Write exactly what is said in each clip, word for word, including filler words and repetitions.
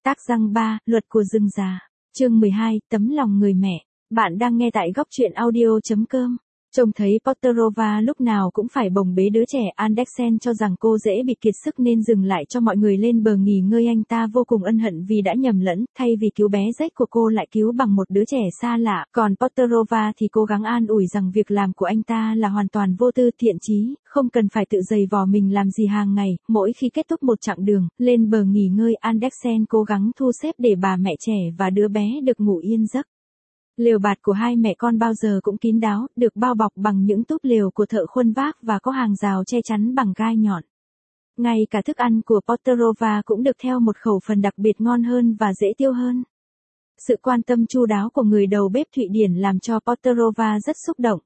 Tác răng ba, luật của rừng già. Chương mười hai, tấm lòng người mẹ. Bạn đang nghe tại góc truyện audio chấm com. Trông thấy Potterova lúc nào cũng phải bồng bế đứa trẻ, Andersen cho rằng cô dễ bị kiệt sức nên dừng lại cho mọi người lên bờ nghỉ ngơi. Anh ta vô cùng ân hận vì đã nhầm lẫn, thay vì cứu bé rách của cô lại cứu bằng một đứa trẻ xa lạ. Còn Potterova thì cố gắng an ủi rằng việc làm của anh ta là hoàn toàn vô tư thiện chí, không cần phải tự giày vò mình làm gì hàng ngày. Mỗi khi kết thúc một chặng đường, lên bờ nghỉ ngơi, Andersen cố gắng thu xếp để bà mẹ trẻ và đứa bé được ngủ yên giấc. Lều bạt của hai mẹ con bao giờ cũng kín đáo, được bao bọc bằng những túp lều của thợ khuân vác và có hàng rào che chắn bằng gai nhọn. Ngay cả thức ăn của Potterova cũng được theo một khẩu phần đặc biệt ngon hơn và dễ tiêu hơn. Sự quan tâm chu đáo của người đầu bếp Thụy Điển làm cho Potterova rất xúc động.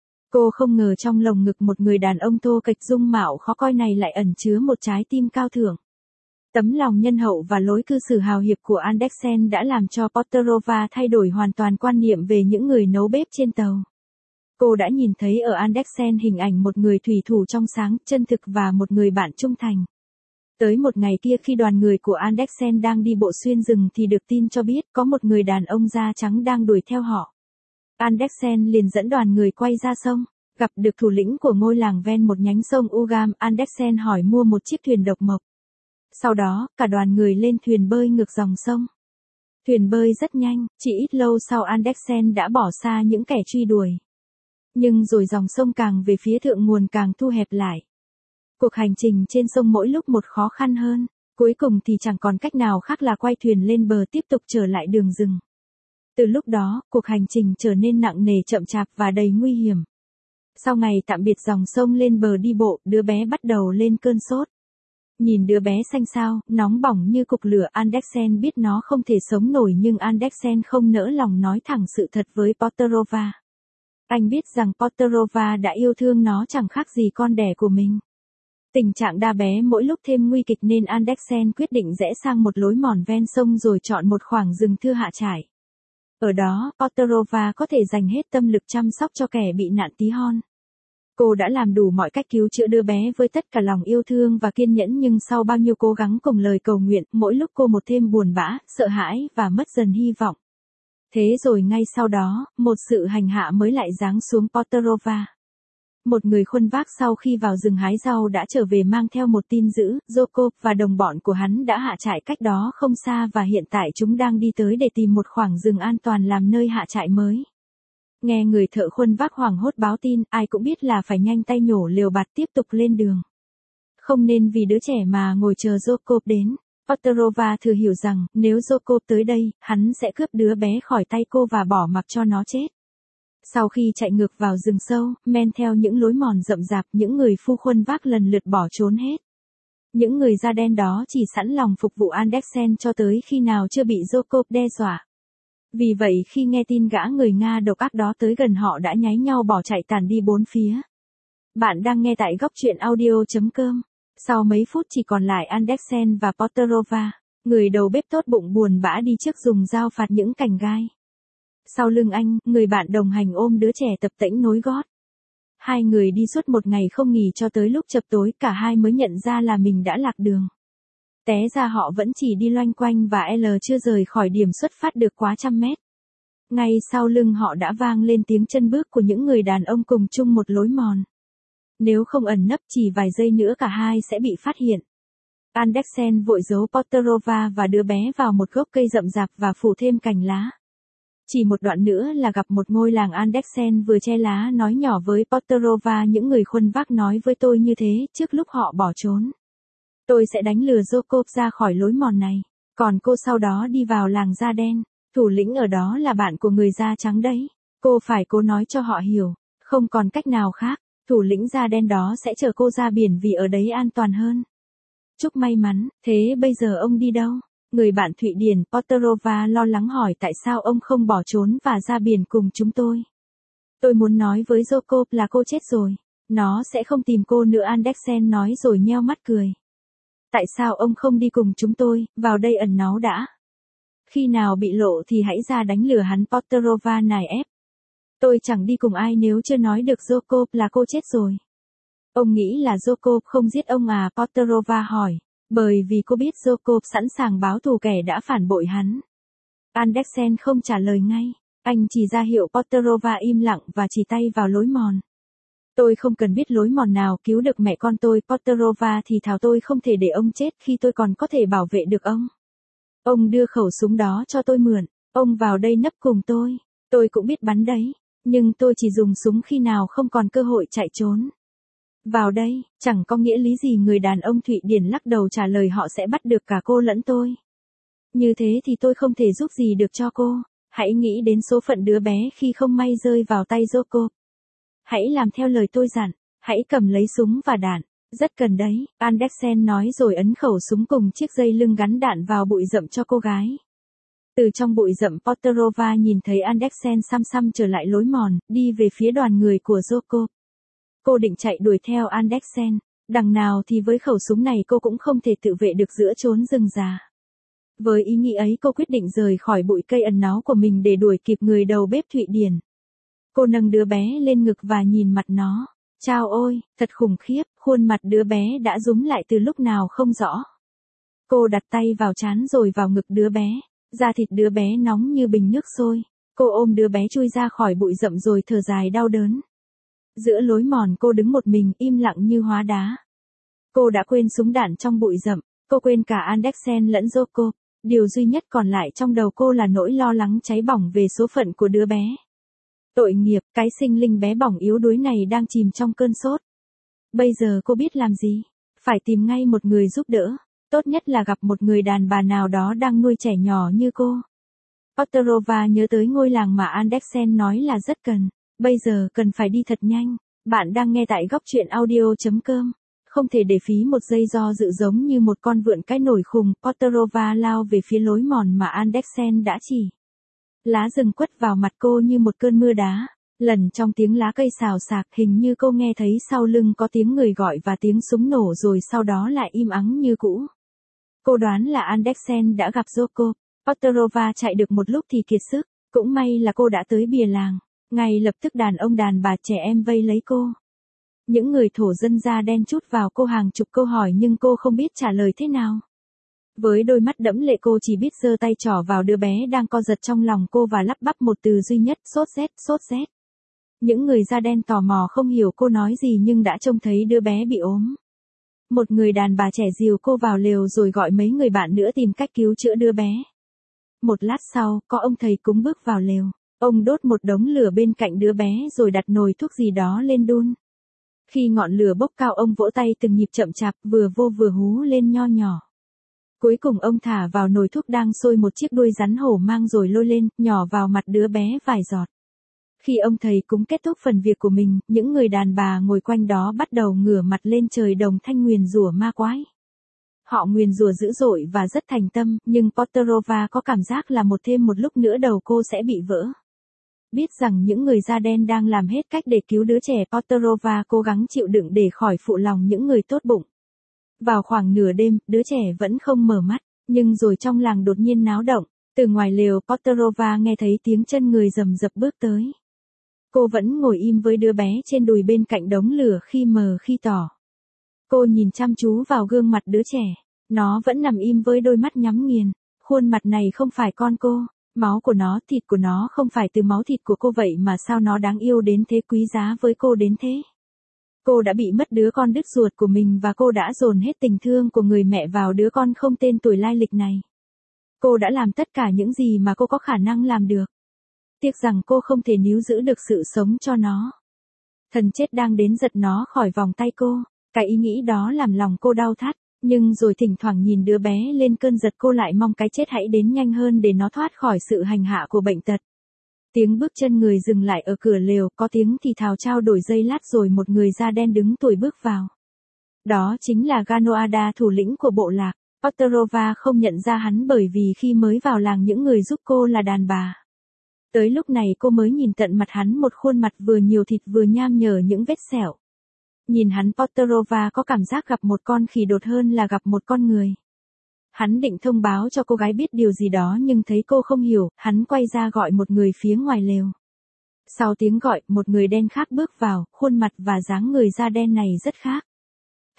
Cô không ngờ trong lồng ngực một người đàn ông thô kệch dung mạo khó coi này lại ẩn chứa một trái tim cao thượng. Tấm lòng nhân hậu và lối cư xử hào hiệp của Andersen đã làm cho Potterova thay đổi hoàn toàn quan niệm về những người nấu bếp trên tàu. Cô đã nhìn thấy ở Andersen hình ảnh một người thủy thủ trong sáng, chân thực và một người bạn trung thành. Tới một ngày kia khi đoàn người của Andersen đang đi bộ xuyên rừng thì được tin cho biết có một người đàn ông da trắng đang đuổi theo họ. Andersen liền dẫn đoàn người quay ra sông, gặp được thủ lĩnh của ngôi làng ven một nhánh sông Ugam. Andersen hỏi mua một chiếc thuyền độc mộc. Sau đó, cả đoàn người lên thuyền bơi ngược dòng sông. Thuyền bơi rất nhanh, chỉ ít lâu sau Andersen đã bỏ xa những kẻ truy đuổi. Nhưng rồi dòng sông càng về phía thượng nguồn càng thu hẹp lại. Cuộc hành trình trên sông mỗi lúc một khó khăn hơn, cuối cùng thì chẳng còn cách nào khác là quay thuyền lên bờ tiếp tục trở lại đường rừng. Từ lúc đó, cuộc hành trình trở nên nặng nề, chậm chạp và đầy nguy hiểm. Sau ngày tạm biệt dòng sông lên bờ đi bộ, đứa bé bắt đầu lên cơn sốt. Nhìn đứa bé xanh xao, nóng bỏng như cục lửa, Andersen biết nó không thể sống nổi, nhưng Andersen không nỡ lòng nói thẳng sự thật với Potterova. Anh biết rằng Potterova đã yêu thương nó chẳng khác gì con đẻ của mình. Tình trạng đa bé mỗi lúc thêm nguy kịch nên Andersen quyết định rẽ sang một lối mòn ven sông rồi chọn một khoảng rừng thưa hạ trải. Ở đó, Potterova có thể dành hết tâm lực chăm sóc cho kẻ bị nạn tí hon. Cô đã làm đủ mọi cách cứu chữa đứa bé với tất cả lòng yêu thương và kiên nhẫn, nhưng sau bao nhiêu cố gắng cùng lời cầu nguyện, mỗi lúc cô một thêm buồn bã, sợ hãi và mất dần hy vọng. Thế rồi ngay sau đó, một sự hành hạ mới lại giáng xuống Potterova. Một người khuân vác sau khi vào rừng hái rau đã trở về mang theo một tin dữ, Jacob và đồng bọn của hắn đã hạ trại cách đó không xa và hiện tại chúng đang đi tới để tìm một khoảng rừng an toàn làm nơi hạ trại mới. Nghe người thợ khuân vác hoảng hốt báo tin, ai cũng biết là phải nhanh tay nhổ lều bạt tiếp tục lên đường. Không nên vì đứa trẻ mà ngồi chờ Jacob đến. Potterova thừa hiểu rằng, nếu Jacob tới đây, hắn sẽ cướp đứa bé khỏi tay cô và bỏ mặc cho nó chết. Sau khi chạy ngược vào rừng sâu, men theo những lối mòn rậm rạp, những người phu khuân vác lần lượt bỏ trốn hết. Những người da đen đó chỉ sẵn lòng phục vụ Andersen cho tới khi nào chưa bị Jacob đe dọa. Vì vậy khi nghe tin gã người Nga độc ác đó tới gần, họ đã nháy nhau bỏ chạy tàn đi bốn phía. Bạn đang nghe tại góc truyện audio chấm com. Sau mấy phút chỉ còn lại Andersen và Potterova, người đầu bếp tốt bụng buồn bã đi trước dùng dao phạt những cành gai. Sau lưng anh, người bạn đồng hành ôm đứa trẻ tập tễnh nối gót. Hai người đi suốt một ngày không nghỉ cho tới lúc chập tối cả hai mới nhận ra là mình đã lạc đường. Té ra họ vẫn chỉ đi loanh quanh và L chưa rời khỏi điểm xuất phát được quá trăm mét. Ngay sau lưng họ đã vang lên tiếng chân bước của những người đàn ông cùng chung một lối mòn. Nếu không ẩn nấp chỉ vài giây nữa cả hai sẽ bị phát hiện. Andersen vội giấu Potterova và đứa bé vào một gốc cây rậm rạp và phủ thêm cành lá. Chỉ một đoạn nữa là gặp một ngôi làng. Andersen vừa che lá nói nhỏ với Potterova, những người khuân vác nói với tôi như thế trước lúc họ bỏ trốn. Tôi sẽ đánh lừa Jacob ra khỏi lối mòn này. Còn cô sau đó đi vào làng da đen. Thủ lĩnh ở đó là bạn của người da trắng đấy. Cô phải cố nói cho họ hiểu. Không còn cách nào khác. Thủ lĩnh da đen đó sẽ chở cô ra biển vì ở đấy an toàn hơn. Chúc may mắn. Thế bây giờ ông đi đâu? Người bạn Thụy Điển Potterova lo lắng hỏi tại sao ông không bỏ trốn và ra biển cùng chúng tôi. Tôi muốn nói với Jacob là cô chết rồi. Nó sẽ không tìm cô nữa, Andersen nói rồi nheo mắt cười. Tại sao ông không đi cùng chúng tôi, vào đây ẩn náu đã. Khi nào bị lộ thì hãy ra đánh lừa hắn, Potterova nài ép. Tôi chẳng đi cùng ai nếu chưa nói được Jacob là cô chết rồi. Ông nghĩ là Jacob không giết ông à, Potterova hỏi. Bởi vì cô biết Jacob sẵn sàng báo thù kẻ đã phản bội hắn. Andersen không trả lời ngay. Anh chỉ ra hiệu Potterova im lặng và chỉ tay vào lối mòn. Tôi không cần biết lối mòn nào cứu được mẹ con tôi, Potterova thì thào, tôi không thể để ông chết khi tôi còn có thể bảo vệ được ông. Ông đưa khẩu súng đó cho tôi mượn, ông vào đây nấp cùng tôi, tôi cũng biết bắn đấy, nhưng tôi chỉ dùng súng khi nào không còn cơ hội chạy trốn. Vào đây, chẳng có nghĩa lý gì người đàn ông Thụy Điển lắc đầu trả lời, họ sẽ bắt được cả cô lẫn tôi. Như thế thì tôi không thể giúp gì được cho cô, hãy nghĩ đến số phận đứa bé khi không may rơi vào tay Jacob. Hãy làm theo lời tôi dặn, hãy cầm lấy súng và đạn, rất cần đấy, Andersen nói rồi ấn khẩu súng cùng chiếc dây lưng gắn đạn vào bụi rậm cho cô gái. Từ trong bụi rậm Potterova nhìn thấy Andersen xăm xăm trở lại lối mòn, đi về phía đoàn người của Jacob. Cô định chạy đuổi theo Andersen, đằng nào thì với khẩu súng này cô cũng không thể tự vệ được giữa chốn rừng già. Với ý nghĩ ấy cô quyết định rời khỏi bụi cây ẩn náu của mình để đuổi kịp người đầu bếp Thụy Điển. Cô nâng đứa bé lên ngực và nhìn mặt nó. Chao ôi, thật khủng khiếp, khuôn mặt đứa bé đã rúm lại từ lúc nào không rõ. Cô đặt tay vào trán rồi vào ngực đứa bé, da thịt đứa bé nóng như bình nước sôi. Cô ôm đứa bé chui ra khỏi bụi rậm rồi thở dài đau đớn. Giữa lối mòn cô đứng một mình im lặng như hóa đá. Cô đã quên súng đạn trong bụi rậm, cô quên cả Andersen lẫn Jacob. Điều duy nhất còn lại trong đầu cô là nỗi lo lắng cháy bỏng về số phận của đứa bé. Tội nghiệp, cái sinh linh bé bỏng yếu đuối này đang chìm trong cơn sốt. Bây giờ cô biết làm gì? Phải tìm ngay một người giúp đỡ. Tốt nhất là gặp một người đàn bà nào đó đang nuôi trẻ nhỏ như cô. Potterova nhớ tới ngôi làng mà Andersen nói là rất cần. Bây giờ cần phải đi thật nhanh. Bạn đang nghe tại góc truyện audio chấm com. Không thể để phí một giây do dự, giống như một con vượn cái nổi khùng, Potterova lao về phía lối mòn mà Andersen đã chỉ. Lá rừng quất vào mặt cô như một cơn mưa đá. Lần trong tiếng lá cây xào xạc, hình như cô nghe thấy sau lưng có tiếng người gọi và tiếng súng nổ, rồi sau đó lại im ắng như cũ. Cô đoán là Andersen đã gặp Jacob. Potterova chạy được một lúc thì kiệt sức. Cũng may là cô đã tới bìa làng. Ngay lập tức đàn ông đàn bà trẻ em vây lấy cô. Những người thổ dân da đen trút vào cô hàng chục câu hỏi nhưng cô không biết trả lời thế nào. Với đôi mắt đẫm lệ cô chỉ biết giơ tay trỏ vào đứa bé đang co giật trong lòng cô và lắp bắp một từ duy nhất: sốt rét, sốt rét. Những người da đen tò mò không hiểu cô nói gì nhưng đã trông thấy đứa bé bị ốm. Một người đàn bà trẻ dìu cô vào lều rồi gọi mấy người bạn nữa tìm cách cứu chữa đứa bé. Một lát sau, có ông thầy cúng bước vào lều. Ông đốt một đống lửa bên cạnh đứa bé rồi đặt nồi thuốc gì đó lên đun. Khi ngọn lửa bốc cao, ông vỗ tay từng nhịp chậm chạp, vừa vô vừa hú lên nho nhỏ. Cuối cùng ông thả vào nồi thuốc đang sôi một chiếc đuôi rắn hổ mang rồi lôi lên, nhỏ vào mặt đứa bé vài giọt. Khi ông thầy cúng kết thúc phần việc của mình, những người đàn bà ngồi quanh đó bắt đầu ngửa mặt lên trời đồng thanh nguyền rủa ma quái. Họ nguyền rủa dữ dội và rất thành tâm, nhưng Potterova có cảm giác là một thêm một lúc nữa đầu cô sẽ bị vỡ. Biết rằng những người da đen đang làm hết cách để cứu đứa trẻ, Potterova cố gắng chịu đựng để khỏi phụ lòng những người tốt bụng. Vào khoảng nửa đêm, đứa trẻ vẫn không mở mắt, nhưng rồi trong làng đột nhiên náo động. Từ ngoài lều, Potterova nghe thấy tiếng chân người rầm rập bước tới. Cô vẫn ngồi im với đứa bé trên đùi bên cạnh đống lửa, khi mờ khi tỏ. Cô nhìn chăm chú vào gương mặt đứa trẻ. Nó vẫn nằm im với đôi mắt nhắm nghiền. Khuôn mặt này không phải con cô. Máu của nó, thịt của nó không phải từ máu thịt của cô, vậy mà sao nó đáng yêu đến thế, quý giá với cô đến thế. Cô đã bị mất đứa con đứt ruột của mình và cô đã dồn hết tình thương của người mẹ vào đứa con không tên tuổi lai lịch này. Cô đã làm tất cả những gì mà cô có khả năng làm được. Tiếc rằng cô không thể níu giữ được sự sống cho nó. Thần chết đang đến giật nó khỏi vòng tay cô. Cái ý nghĩ đó làm lòng cô đau thắt. Nhưng rồi thỉnh thoảng nhìn đứa bé lên cơn giật, cô lại mong cái chết hãy đến nhanh hơn để nó thoát khỏi sự hành hạ của bệnh tật. Tiếng bước chân người dừng lại ở cửa lều, có tiếng thì thào trao đổi giây lát rồi một người da đen đứng tuổi bước vào. Đó chính là Ganoada, thủ lĩnh của bộ lạc. Potterova không nhận ra hắn bởi vì khi mới vào làng những người giúp cô là đàn bà. Tới lúc này cô mới nhìn tận mặt hắn, một khuôn mặt vừa nhiều thịt vừa nham nhở những vết sẹo. Nhìn hắn, Potterova có cảm giác gặp một con khỉ đột hơn là gặp một con người. Hắn định thông báo cho cô gái biết điều gì đó nhưng thấy cô không hiểu, hắn quay ra gọi một người phía ngoài lều. Sau tiếng gọi, một người đen khác bước vào, khuôn mặt và dáng người da đen này rất khác.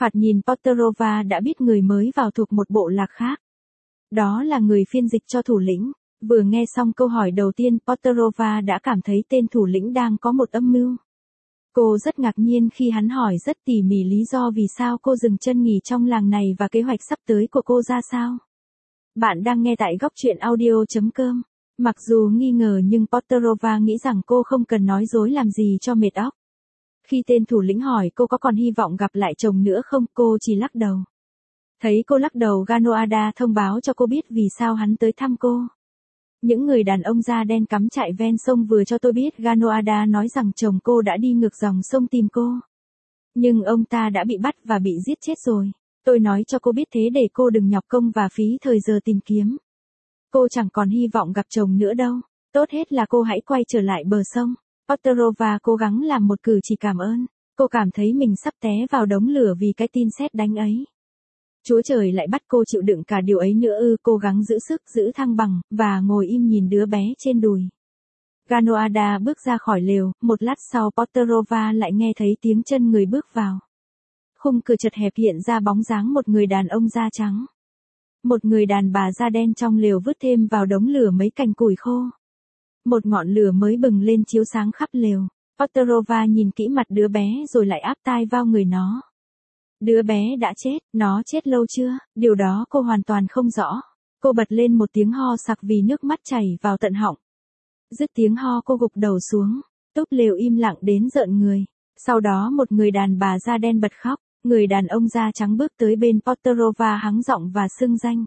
Thoạt nhìn Potterova đã biết người mới vào thuộc một bộ lạc khác. Đó là người phiên dịch cho thủ lĩnh. Vừa nghe xong câu hỏi đầu tiên, Potterova đã cảm thấy tên thủ lĩnh đang có một âm mưu. Cô rất ngạc nhiên khi hắn hỏi rất tỉ mỉ lý do vì sao cô dừng chân nghỉ trong làng này và kế hoạch sắp tới của cô ra sao. Bạn đang nghe tại góc truyện audio chấm com. Mặc dù nghi ngờ nhưng Potterova nghĩ rằng cô không cần nói dối làm gì cho mệt óc. Khi tên thủ lĩnh hỏi cô có còn hy vọng gặp lại chồng nữa không, cô chỉ lắc đầu. Thấy cô lắc đầu, Ganoada thông báo cho cô biết vì sao hắn tới thăm cô. Những người đàn ông da đen cắm trại ven sông vừa cho tôi biết Ganoada nói rằng chồng cô đã đi ngược dòng sông tìm cô. Nhưng ông ta đã bị bắt và bị giết chết rồi. Tôi nói cho cô biết thế để cô đừng nhọc công và phí thời giờ tìm kiếm. Cô chẳng còn hy vọng gặp chồng nữa đâu. Tốt hết là cô hãy quay trở lại bờ sông. Potterova cố gắng làm một cử chỉ cảm ơn. Cô cảm thấy mình sắp té vào đống lửa vì cái tin sét đánh ấy. Chúa trời lại bắt cô chịu đựng cả điều ấy nữa ư. Cố gắng giữ sức, giữ thăng bằng, và ngồi im nhìn đứa bé trên đùi. Ganoada bước ra khỏi lều, một lát sau Potterova lại nghe thấy tiếng chân người bước vào. Khung cửa chật hẹp hiện ra bóng dáng một người đàn ông da trắng. Một người đàn bà da đen trong lều vứt thêm vào đống lửa mấy cành củi khô. Một ngọn lửa mới bừng lên chiếu sáng khắp lều. Potterova nhìn kỹ mặt đứa bé rồi lại áp tai vào người nó. Đứa bé đã chết, nó chết lâu chưa, điều đó cô hoàn toàn không rõ. Cô bật lên một tiếng ho sặc vì nước mắt chảy vào tận họng. Dứt tiếng ho cô gục đầu xuống, túp lều im lặng đến rợn người. Sau đó một người đàn bà da đen bật khóc, người đàn ông da trắng bước tới bên Potterova hắng giọng và xưng danh.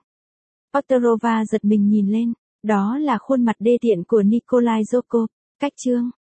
Potterova giật mình nhìn lên, đó là khuôn mặt đê tiện của Nikolai Zhukov. Cách chương